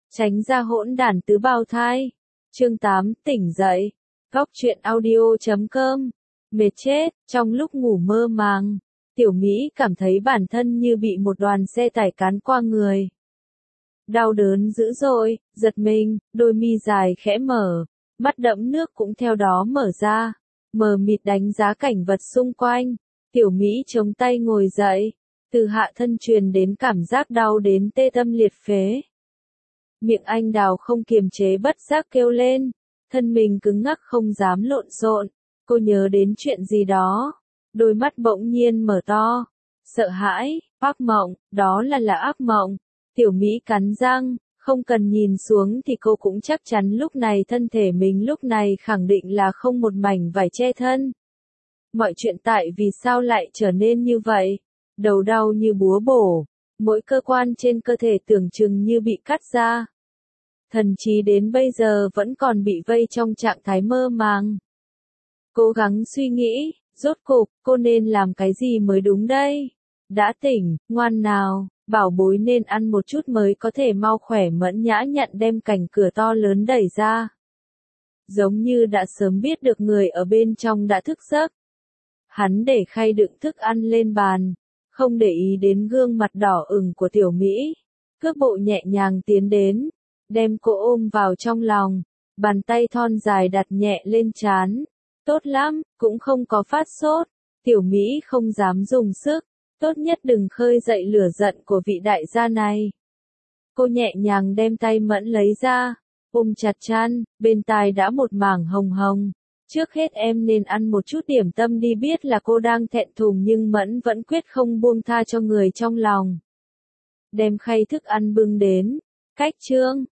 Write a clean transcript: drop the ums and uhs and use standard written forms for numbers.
Tránh ra hỗn đản tứ bào thai. Chương 8, tỉnh dậy. Góc truyện audio.com. Mệt chết, trong lúc ngủ mơ màng, Tiểu Mỹ cảm thấy bản thân như bị một đoàn xe tải cán qua người. Đau đớn dữ dội, giật mình, đôi mi dài khẽ mở, mắt đẫm nước cũng theo đó mở ra, mờ mịt đánh giá cảnh vật xung quanh. Tiểu Mỹ chống tay ngồi dậy, từ hạ thân truyền đến cảm giác đau đến tê tâm liệt phế. Miệng anh đào không kiềm chế bất giác kêu lên, thân mình cứng ngắc không dám lộn xộn. Cô nhớ đến chuyện gì đó, đôi mắt bỗng nhiên mở to, sợ hãi, ác mộng, đó là ác mộng. Tiểu Mỹ cắn răng, không cần nhìn xuống thì cô cũng chắc chắn lúc này thân thể mình lúc này khẳng định là không một mảnh vải che thân. Mọi chuyện tại vì sao lại trở nên như vậy? Đầu đau như búa bổ, mỗi cơ quan trên cơ thể tưởng chừng như bị cắt ra. Thần trí đến bây giờ vẫn còn bị vây trong trạng thái mơ màng. Cố gắng suy nghĩ, rốt cục, cô nên làm cái gì mới đúng đây? Đã tỉnh, ngoan nào, bảo bối nên ăn một chút mới có thể mau khỏe mẫn nhã nhặn đem cành cửa to lớn đẩy ra. Giống như đã sớm biết được người ở bên trong đã thức giấc. Hắn để khay đựng thức ăn lên bàn, không để ý đến gương mặt đỏ ửng của Tiểu Mỹ. Cước bộ nhẹ nhàng tiến đến, đem cô ôm vào trong lòng, bàn tay thon dài đặt nhẹ lên trán. Tốt lắm, cũng không có phát sốt. Tiểu Mỹ không dám dùng sức, tốt nhất đừng khơi dậy lửa giận của vị đại gia này. Cô nhẹ nhàng đem tay Mẫn lấy ra, ôm chặt chăn, bên tai đã một mảng hồng hồng. Trước hết em nên ăn một chút điểm tâm đi, biết là cô đang thẹn thùng nhưng Mẫn vẫn quyết không buông tha cho người trong lòng. Đem khay thức ăn bưng đến, cách chương,